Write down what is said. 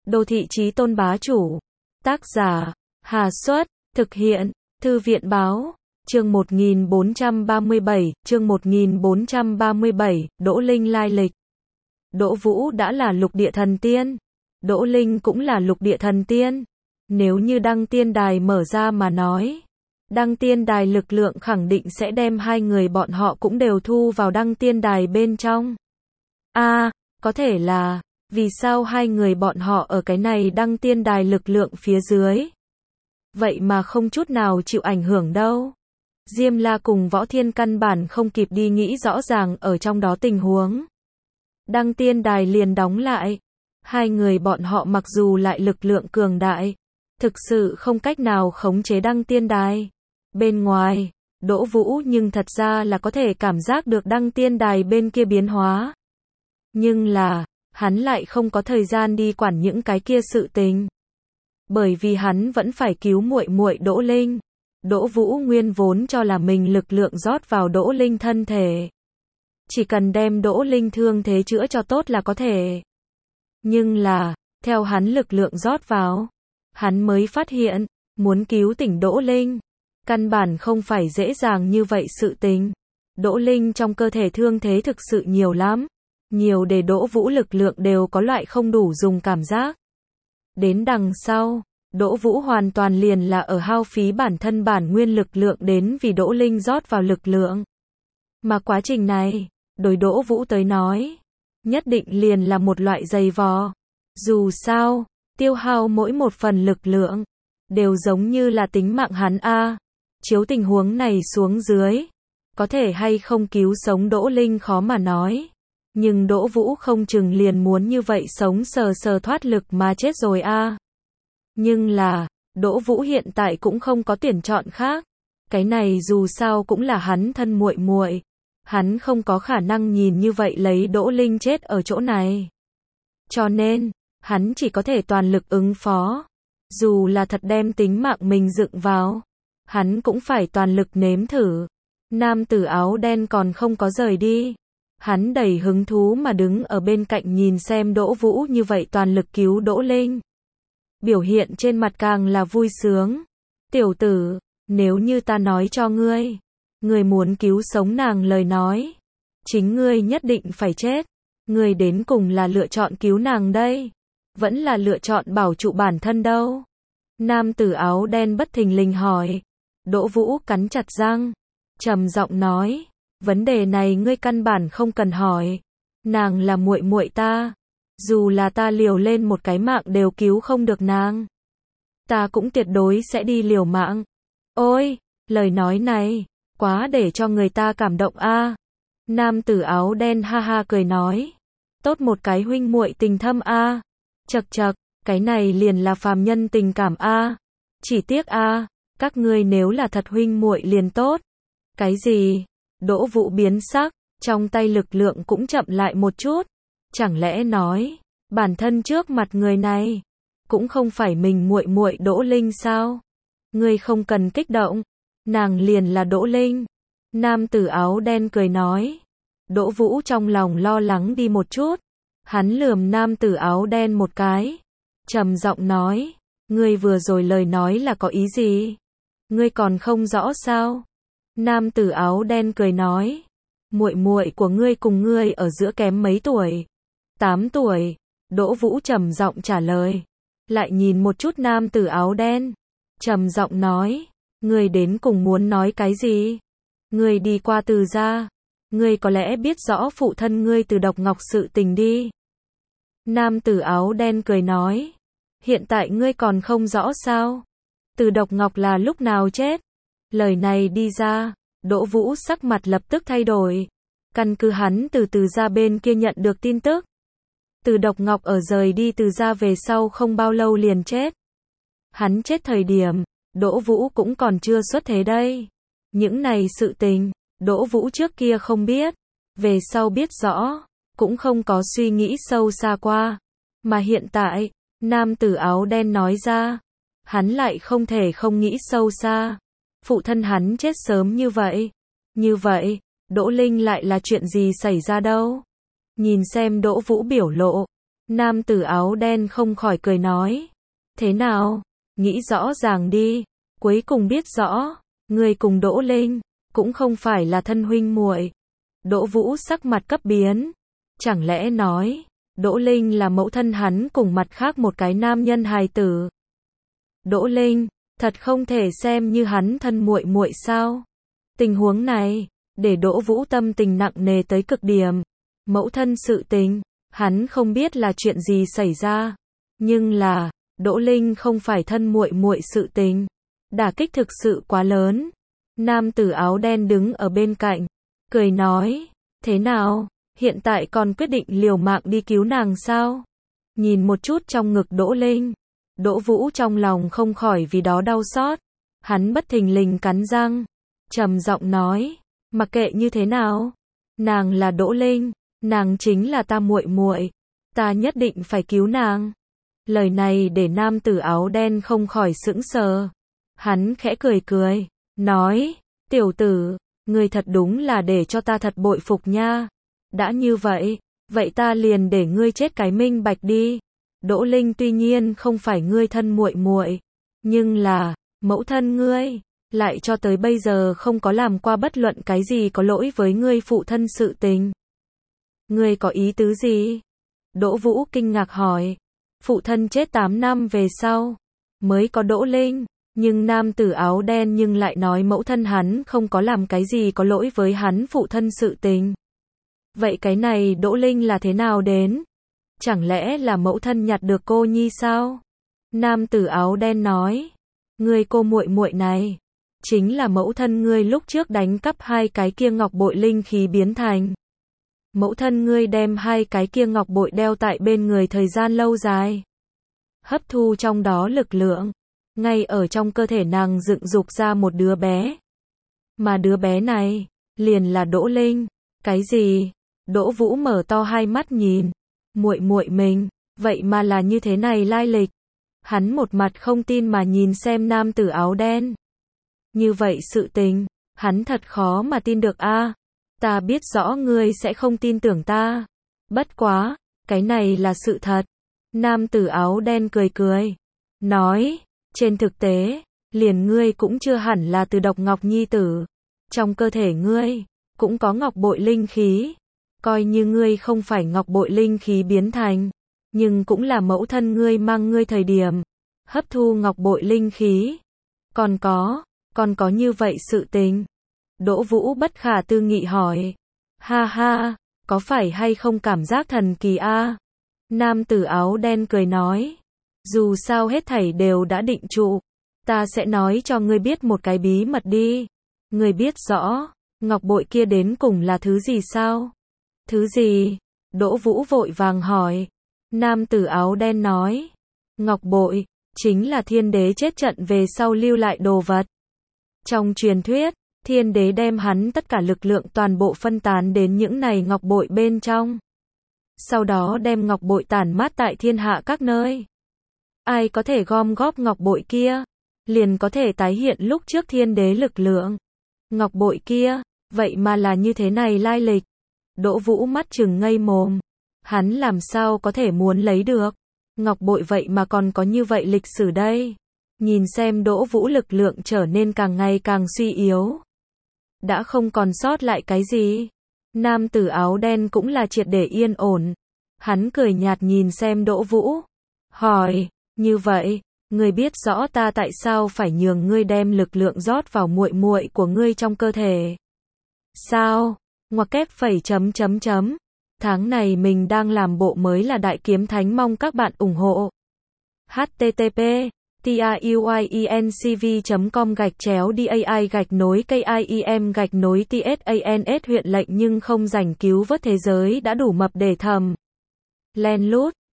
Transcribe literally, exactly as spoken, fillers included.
Đô thị chí tôn bá chủ. Tác giả, Hà Xuất, thực hiện, Thư viện Báo, chương một nghìn bốn trăm ba mươi bảy, chương một nghìn bốn trăm ba mươi bảy, Đỗ Linh lai lịch. Đỗ Vũ đã là lục địa thần tiên. Đỗ Linh cũng là lục địa thần tiên. Nếu như Đăng Tiên Đài mở ra mà nói, Đăng Tiên Đài lực lượng khẳng định sẽ đem hai người bọn họ cũng đều thu vào Đăng Tiên Đài bên trong. A, à, có thể là, vì sao hai người bọn họ ở cái này Đăng Tiên Đài lực lượng phía dưới? Vậy mà không chút nào chịu ảnh hưởng đâu. Diêm La cùng Võ Thiên căn bản không kịp đi nghĩ rõ ràng ở trong đó tình huống. Đăng Tiên Đài liền đóng lại. Hai người bọn họ mặc dù lại lực lượng cường đại, thực sự không cách nào khống chế Đăng Tiên Đài. Bên ngoài, Đỗ Vũ nhưng thật ra là có thể cảm giác được Đăng Tiên Đài bên kia biến hóa. Nhưng là, hắn lại không có thời gian đi quản những cái kia sự tình. Bởi vì hắn vẫn phải cứu muội muội Đỗ Linh. Đỗ Vũ nguyên vốn cho là mình lực lượng rót vào Đỗ Linh thân thể. Chỉ cần đem Đỗ Linh thương thế chữa cho tốt là có thể. Nhưng là, theo hắn lực lượng rót vào, hắn mới phát hiện, muốn cứu tỉnh Đỗ Linh, căn bản không phải dễ dàng như vậy sự tình. Đỗ Linh trong cơ thể thương thế thực sự nhiều lắm, nhiều để Đỗ Vũ lực lượng đều có loại không đủ dùng cảm giác. Đến đằng sau, Đỗ Vũ hoàn toàn liền là ở hao phí bản thân bản nguyên lực lượng đến vì Đỗ Linh rót vào lực lượng. Mà quá trình này, đối Đỗ Vũ tới nói, nhất định liền là một loại dày vò. Dù sao, tiêu hao mỗi một phần lực lượng, đều giống như là tính mạng hắn a. Chiếu tình huống này xuống dưới, có thể hay không cứu sống Đỗ Linh khó mà nói. Nhưng Đỗ Vũ không chừng liền muốn như vậy sống sờ sờ thoát lực mà chết rồi a. Nhưng là, Đỗ Vũ hiện tại cũng không có tuyển chọn khác. Cái này dù sao cũng là hắn thân muội muội. Hắn không có khả năng nhìn như vậy lấy Đỗ Linh chết ở chỗ này. Cho nên, hắn chỉ có thể toàn lực ứng phó. Dù là thật đem tính mạng mình dựng vào, hắn cũng phải toàn lực nếm thử. Nam tử áo đen còn không có rời đi. Hắn đầy hứng thú mà đứng ở bên cạnh nhìn xem Đỗ Vũ như vậy toàn lực cứu Đỗ Linh. Biểu hiện trên mặt càng là vui sướng. Tiểu tử, nếu như ta nói cho ngươi, ngươi muốn cứu sống nàng lời nói, chính ngươi nhất định phải chết. Ngươi đến cùng là lựa chọn cứu nàng đây, vẫn là lựa chọn bảo trụ bản thân đâu? Nam tử áo đen bất thình lình hỏi. Đỗ Vũ cắn chặt răng, trầm giọng nói, vấn đề này ngươi căn bản không cần hỏi. Nàng là muội muội ta, dù là ta liều lên một cái mạng đều cứu không được nàng, ta cũng tuyệt đối sẽ đi liều mạng. Ôi, lời nói này, quá để cho người ta cảm động a. Nam tử áo đen ha ha cười nói, tốt một cái huynh muội tình thâm a. Chậc chậc, cái này liền là phàm nhân tình cảm a. Chỉ tiếc a, các ngươi nếu là thật huynh muội liền tốt. Cái gì? Đỗ Vũ biến sắc, trong tay lực lượng cũng chậm lại một chút. Chẳng lẽ nói, bản thân trước mặt người này cũng không phải mình muội muội Đỗ Linh sao? Ngươi không cần kích động, nàng liền là Đỗ Linh. Nam tử áo đen cười nói. Đỗ Vũ trong lòng lo lắng đi một chút. Hắn lườm nam tử áo đen một cái, trầm giọng nói, ngươi vừa rồi lời nói là có ý gì? Ngươi còn không rõ sao? Nam tử áo đen cười nói, muội muội của ngươi cùng ngươi ở giữa kém mấy tuổi? tám tuổi. Đỗ Vũ trầm giọng trả lời. Lại nhìn một chút nam tử áo đen, trầm giọng nói, ngươi đến cùng muốn nói cái gì? Ngươi đi qua Từ gia, ngươi có lẽ biết rõ phụ thân ngươi Từ Độc Ngọc sự tình đi. Nam tử áo đen cười nói, hiện tại ngươi còn không rõ sao? Từ Độc Ngọc là lúc nào chết? Lời này đi ra, Đỗ Vũ sắc mặt lập tức thay đổi. Căn cứ hắn từ Từ gia bên kia nhận được tin tức, Từ Độc Ngọc ở rời đi Từ gia về sau không bao lâu liền chết. Hắn chết thời điểm, Đỗ Vũ cũng còn chưa xuất thế đây. Những này sự tình, Đỗ Vũ trước kia không biết, về sau biết rõ, cũng không có suy nghĩ sâu xa qua. Mà hiện tại, nam tử áo đen nói ra, hắn lại không thể không nghĩ sâu xa. Phụ thân hắn chết sớm như vậy. Như vậy, Đỗ Linh lại là chuyện gì xảy ra đâu? Nhìn xem Đỗ Vũ biểu lộ, Nam tử áo đen không khỏi cười nói. Thế nào? Nghĩ rõ ràng đi. Cuối cùng biết rõ, ngươi cùng Đỗ Linh, cũng không phải là thân huynh muội. Đỗ Vũ sắc mặt cấp biến. Chẳng lẽ nói, Đỗ Linh là mẫu thân hắn cùng mặt khác một cái nam nhân hài tử? Đỗ Linh, thật không thể xem như hắn thân muội muội sao? Tình huống này, để Đỗ Vũ tâm tình nặng nề tới cực điểm. Mẫu thân sự tình, hắn không biết là chuyện gì xảy ra, nhưng là, Đỗ Linh không phải thân muội muội sự tình, đả kích thực sự quá lớn. Nam tử áo đen đứng ở bên cạnh, cười nói, thế nào, hiện tại còn quyết định liều mạng đi cứu nàng sao? Nhìn một chút trong ngực Đỗ Linh, Đỗ Vũ trong lòng không khỏi vì đó đau xót. Hắn bất thình lình cắn răng, trầm giọng nói, mặc kệ như thế nào, nàng là Đỗ Linh, nàng chính là ta muội muội, ta nhất định phải cứu nàng. Lời này để nam tử áo đen không khỏi sững sờ. Hắn khẽ cười cười, nói, tiểu tử, ngươi thật đúng là để cho ta thật bội phục nha. Đã như vậy, vậy ta liền để ngươi chết cái minh bạch đi. Đỗ Linh tuy nhiên không phải ngươi thân muội muội, nhưng là, mẫu thân ngươi, lại cho tới bây giờ không có làm qua bất luận cái gì có lỗi với ngươi phụ thân sự tình. Ngươi có ý tứ gì? Đỗ Vũ kinh ngạc hỏi. Phụ thân chết tám năm về sau, mới có Đỗ Linh, nhưng nam tử áo đen nhưng lại nói mẫu thân hắn không có làm cái gì có lỗi với hắn phụ thân sự tình. Vậy cái này Đỗ Linh là thế nào đến? Chẳng lẽ là mẫu thân nhặt được cô nhi sao? Nam tử áo đen nói, ngươi cô muội muội này, chính là mẫu thân ngươi lúc trước đánh cắp hai cái kia ngọc bội linh khí biến thành. Mẫu thân ngươi đem hai cái kia ngọc bội đeo tại bên người thời gian lâu dài, hấp thu trong đó lực lượng, ngay ở trong cơ thể nàng dựng dục ra một đứa bé. Mà đứa bé này, liền là Đỗ Linh. Cái gì? Đỗ Vũ mở to hai mắt nhìn, muội muội mình, vậy mà là như thế này lai lịch. Hắn một mặt không tin mà nhìn xem nam tử áo đen. Như vậy sự tình, hắn thật khó mà tin được a. À, ta biết rõ ngươi sẽ không tin tưởng ta. Bất quá, cái này là sự thật. Nam tử áo đen cười cười, nói, trên thực tế, liền ngươi cũng chưa hẳn là từ độc ngọc nhi tử. Trong cơ thể ngươi, cũng có ngọc bội linh khí. Coi như ngươi không phải ngọc bội linh khí biến thành, nhưng cũng là mẫu thân ngươi mang ngươi thời điểm, hấp thu ngọc bội linh khí. Còn có, còn có như vậy sự tình. Đỗ Vũ bất khả tư nghị hỏi. Ha ha, có phải hay không cảm giác thần kỳ a? À? Nam tử áo đen cười nói. Dù sao hết thảy đều đã định trụ. Ta sẽ nói cho ngươi biết một cái bí mật đi. Ngươi biết rõ, ngọc bội kia đến cùng là thứ gì sao? Thứ gì? Đỗ Vũ vội vàng hỏi. Nam tử áo đen nói. Ngọc bội, chính là thiên đế chết trận về sau lưu lại đồ vật. Trong truyền thuyết, thiên đế đem hắn tất cả lực lượng toàn bộ phân tán đến những này ngọc bội bên trong. Sau đó đem ngọc bội tản mát tại thiên hạ các nơi. Ai có thể gom góp ngọc bội kia, liền có thể tái hiện lúc trước thiên đế lực lượng. Ngọc bội kia, vậy mà là như thế này lai lịch. Đỗ Vũ mắt trừng ngây mồm. Hắn làm sao có thể muốn lấy được ngọc bội vậy mà còn có như vậy lịch sử đây. Nhìn xem Đỗ Vũ lực lượng trở nên càng ngày càng suy yếu. Đã không còn sót lại cái gì. Nam tử áo đen cũng là triệt để yên ổn. Hắn cười nhạt nhìn xem Đỗ Vũ. Hỏi, như vậy, ngươi biết rõ ta tại sao phải nhường ngươi đem lực lượng rót vào muội muội của ngươi trong cơ thể? Sao? Ngoặc kép phẩy chấm chấm chấm. Tháng này mình đang làm bộ mới là Đại Kiếm Thánh, mong các bạn ủng hộ. H T T P TRUIENCV chấm com gạch chéo DAI gạch nối KIEM gạch nối TSANS huyện lệnh nhưng không rảnh cứu vớt thế giới đã đủ mập để thầm. Len lút.